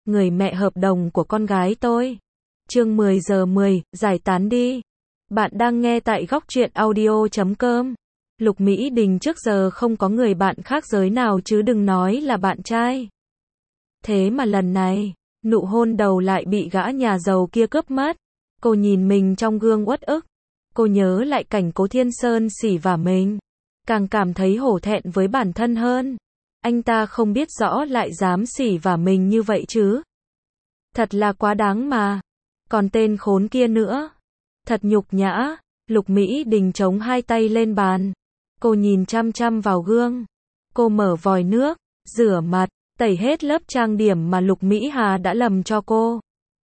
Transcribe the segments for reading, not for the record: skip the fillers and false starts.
người mẹ hợp đồng của con gái tôi. Chương 10 giờ 10, giải tán đi. Bạn đang nghe tại góc truyện audio.com. Lục Mỹ Đình trước giờ không có người bạn khác giới nào chứ đừng nói là bạn trai. Thế mà lần này, nụ hôn đầu lại bị gã nhà giàu kia cướp mất. Cô nhìn mình trong gương uất ức. Cô nhớ lại cảnh Cố Thiên Sơn xỉ vả mình. Càng cảm thấy hổ thẹn với bản thân hơn. Anh ta không biết rõ lại dám xỉ vả mình như vậy chứ. Thật là quá đáng mà. Còn tên khốn kia nữa. Thật nhục nhã. Lục Mỹ Đình chống hai tay lên bàn. Cô nhìn chăm chăm vào gương. Cô mở vòi nước, rửa mặt, tẩy hết lớp trang điểm mà Lục Mỹ Hà đã lầm cho cô.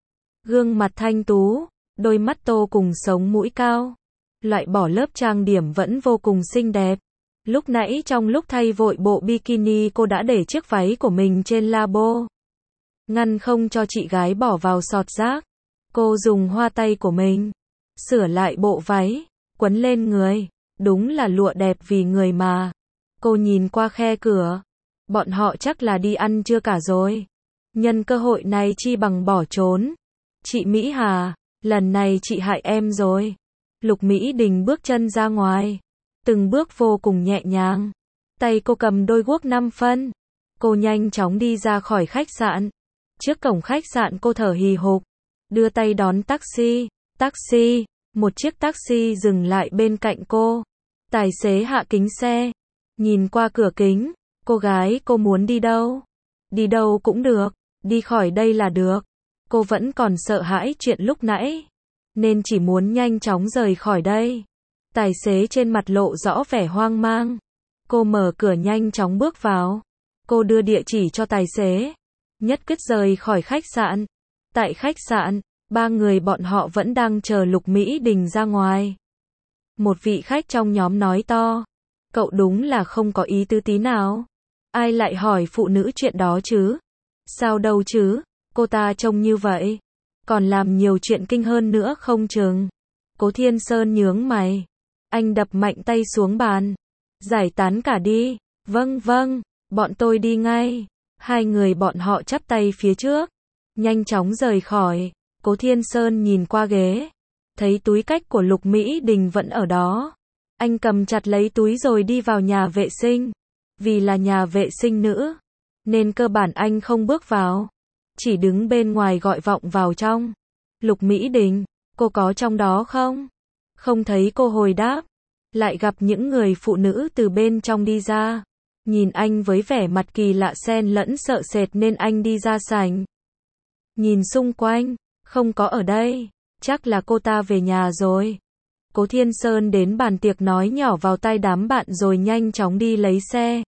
Gương mặt thanh tú, đôi mắt tô cùng sống mũi cao. Loại bỏ lớp trang điểm vẫn vô cùng xinh đẹp. Lúc nãy trong lúc thay vội bộ bikini cô đã để chiếc váy của mình trên labo. Ngăn không cho chị gái bỏ vào sọt rác. Cô dùng hoa tay của mình sửa lại bộ váy, quấn lên người. Đúng là lụa đẹp vì người mà. Cô nhìn qua khe cửa. Bọn họ chắc là đi ăn trưa cả rồi. Nhân cơ hội này chi bằng bỏ trốn. Chị Mỹ Hà, lần này chị hại em rồi. Lục Mỹ Đình bước chân ra ngoài. Từng bước vô cùng nhẹ nhàng. Tay cô cầm đôi guốc 5 phân. Cô nhanh chóng đi ra khỏi khách sạn. Trước cổng khách sạn cô thở hì hục. Đưa tay đón taxi. Taxi. Một chiếc taxi dừng lại bên cạnh cô. Tài xế hạ kính xe. Nhìn qua cửa kính. Cô gái, cô muốn đi đâu? Đi đâu cũng được. Đi khỏi đây là được. Cô vẫn còn sợ hãi chuyện lúc nãy. Nên chỉ muốn nhanh chóng rời khỏi đây. Tài xế trên mặt lộ rõ vẻ hoang mang. Cô mở cửa nhanh chóng bước vào. Cô đưa địa chỉ cho tài xế. Nhất quyết rời khỏi khách sạn. Tại khách sạn, ba người bọn họ vẫn đang chờ Lục Mỹ Đình ra ngoài. Một vị khách trong nhóm nói to. Cậu đúng là không có ý tứ tí nào. Ai lại hỏi phụ nữ chuyện đó chứ? Sao đâu chứ? Cô ta trông như vậy. Còn làm nhiều chuyện kinh hơn nữa không chừng. Cố Thiên Sơn nhướng mày. Anh đập mạnh tay xuống bàn. Giải tán cả đi. Vâng vâng, bọn tôi đi ngay. Hai người bọn họ chắp tay phía trước. Nhanh chóng rời khỏi. Cố Thiên Sơn nhìn qua ghế. Thấy túi cách của Lục Mỹ Đình vẫn ở đó. Anh cầm chặt lấy túi rồi đi vào nhà vệ sinh. Vì là nhà vệ sinh nữ. Nên cơ bản anh không bước vào. Chỉ đứng bên ngoài gọi vọng vào trong. Lục Mỹ Đình, cô có trong đó không? Không thấy cô hồi đáp. Lại gặp những người phụ nữ từ bên trong đi ra. Nhìn anh với vẻ mặt kỳ lạ xen lẫn sợ sệt nên anh đi ra sảnh. Nhìn xung quanh, không có ở đây. Chắc là cô ta về nhà rồi. Cố Thiên Sơn đến bàn tiệc nói nhỏ vào tai đám bạn rồi nhanh chóng đi lấy xe.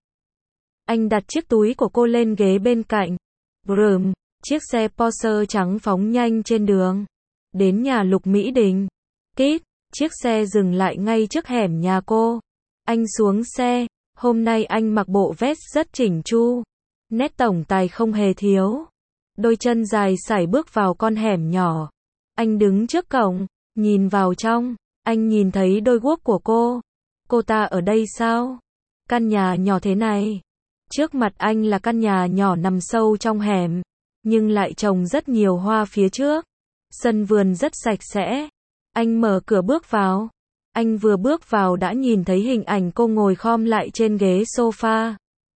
Anh đặt chiếc túi của cô lên ghế bên cạnh. Brum, chiếc xe Porsche trắng phóng nhanh trên đường. Đến nhà Lục Mỹ Đình. Kít, chiếc xe dừng lại ngay trước hẻm nhà cô. Anh xuống xe. Hôm nay anh mặc bộ vest rất chỉnh chu. Nét tổng tài không hề thiếu. Đôi chân dài sải bước vào con hẻm nhỏ. Anh đứng trước cổng, nhìn vào trong. Anh nhìn thấy đôi guốc của cô. Cô ta ở đây sao? Căn nhà nhỏ thế này. Trước mặt anh là căn nhà nhỏ nằm sâu trong hẻm. Nhưng lại trồng rất nhiều hoa phía trước. Sân vườn rất sạch sẽ. Anh mở cửa bước vào. Anh vừa bước vào đã nhìn thấy hình ảnh cô ngồi khom lại trên ghế sofa.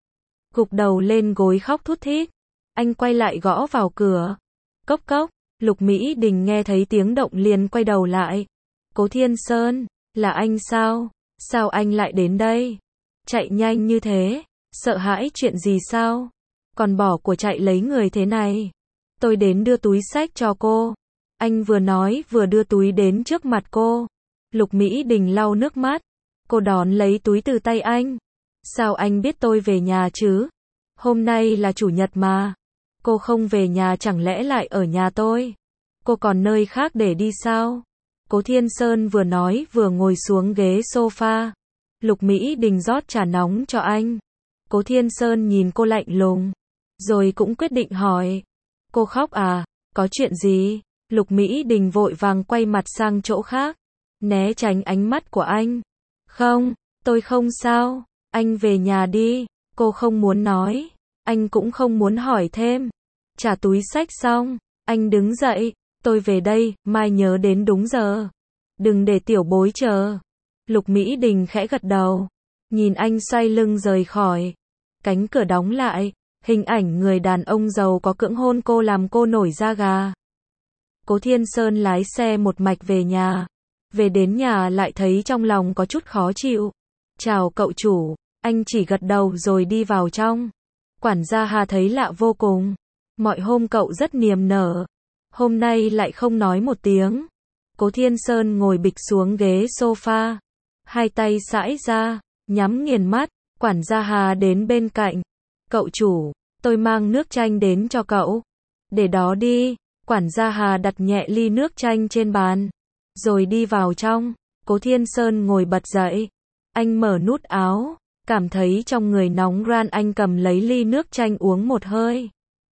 Gục đầu lên gối khóc thút thít. Anh quay lại gõ vào cửa. Cốc cốc. Lục Mỹ Đình nghe thấy tiếng động liền quay đầu lại. Cố Thiên Sơn, là anh sao? Sao anh lại đến đây? Chạy nhanh như thế. Sợ hãi chuyện gì sao? Còn bỏ của chạy lấy người thế này. Tôi đến đưa túi xách cho cô. Anh vừa nói vừa đưa túi đến trước mặt cô. Lục Mỹ Đình lau nước mắt. Cô đón lấy túi từ tay anh. Sao anh biết tôi về nhà chứ? Hôm nay là chủ nhật mà. Cô không về nhà chẳng lẽ lại ở nhà tôi? Cô còn nơi khác để đi sao? Cố Thiên Sơn vừa nói vừa ngồi xuống ghế sofa. Lục Mỹ Đình rót trà nóng cho anh. Cố Thiên Sơn nhìn cô lạnh lùng. Rồi cũng quyết định hỏi. Cô khóc à? Có chuyện gì? Lục Mỹ Đình vội vàng quay mặt sang chỗ khác. Né tránh ánh mắt của anh. Không, tôi không sao. Anh về nhà đi. Cô không muốn nói. Anh cũng không muốn hỏi thêm. Trả túi xách xong, anh đứng dậy, tôi về đây, mai nhớ đến đúng giờ. Đừng để tiểu bối chờ. Lục Mỹ Đình khẽ gật đầu, nhìn anh xoay lưng rời khỏi. Cánh cửa đóng lại, hình ảnh người đàn ông giàu có cưỡng hôn cô làm cô nổi da gà. Cố Thiên Sơn lái xe một mạch về nhà. Về đến nhà lại thấy trong lòng có chút khó chịu. Chào cậu chủ, anh chỉ gật đầu rồi đi vào trong. Quản gia Hà thấy lạ vô cùng. Mọi hôm cậu rất niềm nở. Hôm nay lại không nói một tiếng. Cố Thiên Sơn ngồi bịch xuống ghế sofa. Hai tay giãy ra, nhắm nghiền mắt. Quản gia Hà đến bên cạnh. Cậu chủ, tôi mang nước chanh đến cho cậu. Để đó đi. Quản gia Hà đặt nhẹ ly nước chanh trên bàn. Rồi đi vào trong. Cố Thiên Sơn ngồi bật dậy. Anh mở nút áo. Cảm thấy trong người nóng ran, anh cầm lấy ly nước chanh uống một hơi.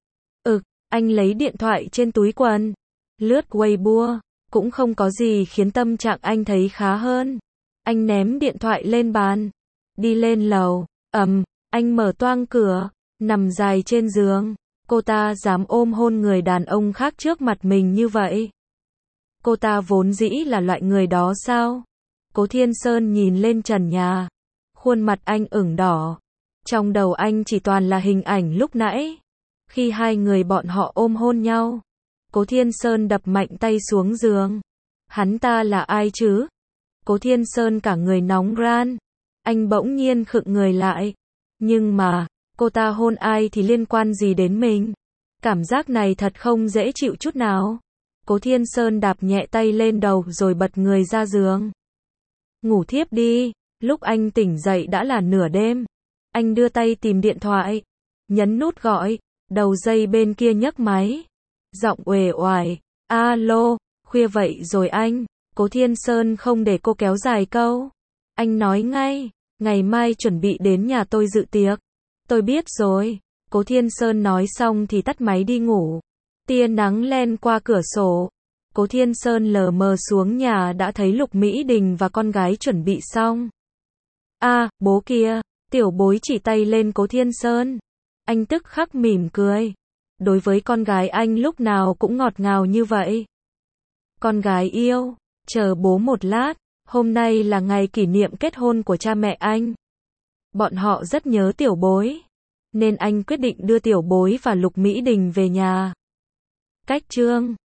Anh lấy điện thoại trên túi quần. Lướt Weibo. Cũng không có gì khiến tâm trạng anh thấy khá hơn. Anh ném điện thoại lên bàn. Đi lên lầu. Anh mở toang cửa. Nằm dài trên giường. Cô ta dám ôm hôn người đàn ông khác trước mặt mình như vậy. Cô ta vốn dĩ là loại người đó sao? Cố Thiên Sơn nhìn lên trần nhà. Khuôn mặt anh ửng đỏ. Trong đầu anh chỉ toàn là hình ảnh lúc nãy. Khi hai người bọn họ ôm hôn nhau. Cố Thiên Sơn đập mạnh tay xuống giường. Hắn ta là ai chứ? Cố Thiên Sơn cả người nóng ran. Anh bỗng nhiên khựng người lại. Nhưng mà, cô ta hôn ai thì liên quan gì đến mình? Cảm giác này thật không dễ chịu chút nào. Cố Thiên Sơn đạp nhẹ tay lên đầu rồi bật người ra giường. Ngủ thiếp đi. Lúc anh tỉnh dậy đã là nửa đêm. Anh đưa tay tìm điện thoại. Nhấn nút gọi. Đầu dây bên kia nhấc máy. Giọng uể oải. Alo, khuya vậy rồi anh. Cố Thiên Sơn không để cô kéo dài câu. Anh nói ngay. Ngày mai chuẩn bị đến nhà tôi dự tiệc. Tôi biết rồi. Cố Thiên Sơn nói xong thì tắt máy đi ngủ. Tia nắng len qua cửa sổ. Cố Thiên Sơn lờ mờ xuống nhà đã thấy Lục Mỹ Đình và con gái chuẩn bị xong. Bố kia. Tiểu bối chỉ tay lên Cố Thiên Sơn. Anh tức khắc mỉm cười. Đối với con gái anh lúc nào cũng ngọt ngào như vậy. Con gái yêu, chờ bố một lát. Hôm nay là ngày kỷ niệm kết hôn của cha mẹ anh. Bọn họ rất nhớ tiểu bối. Nên anh quyết định đưa tiểu bối và Lục Mỹ Đình về nhà. Cách chương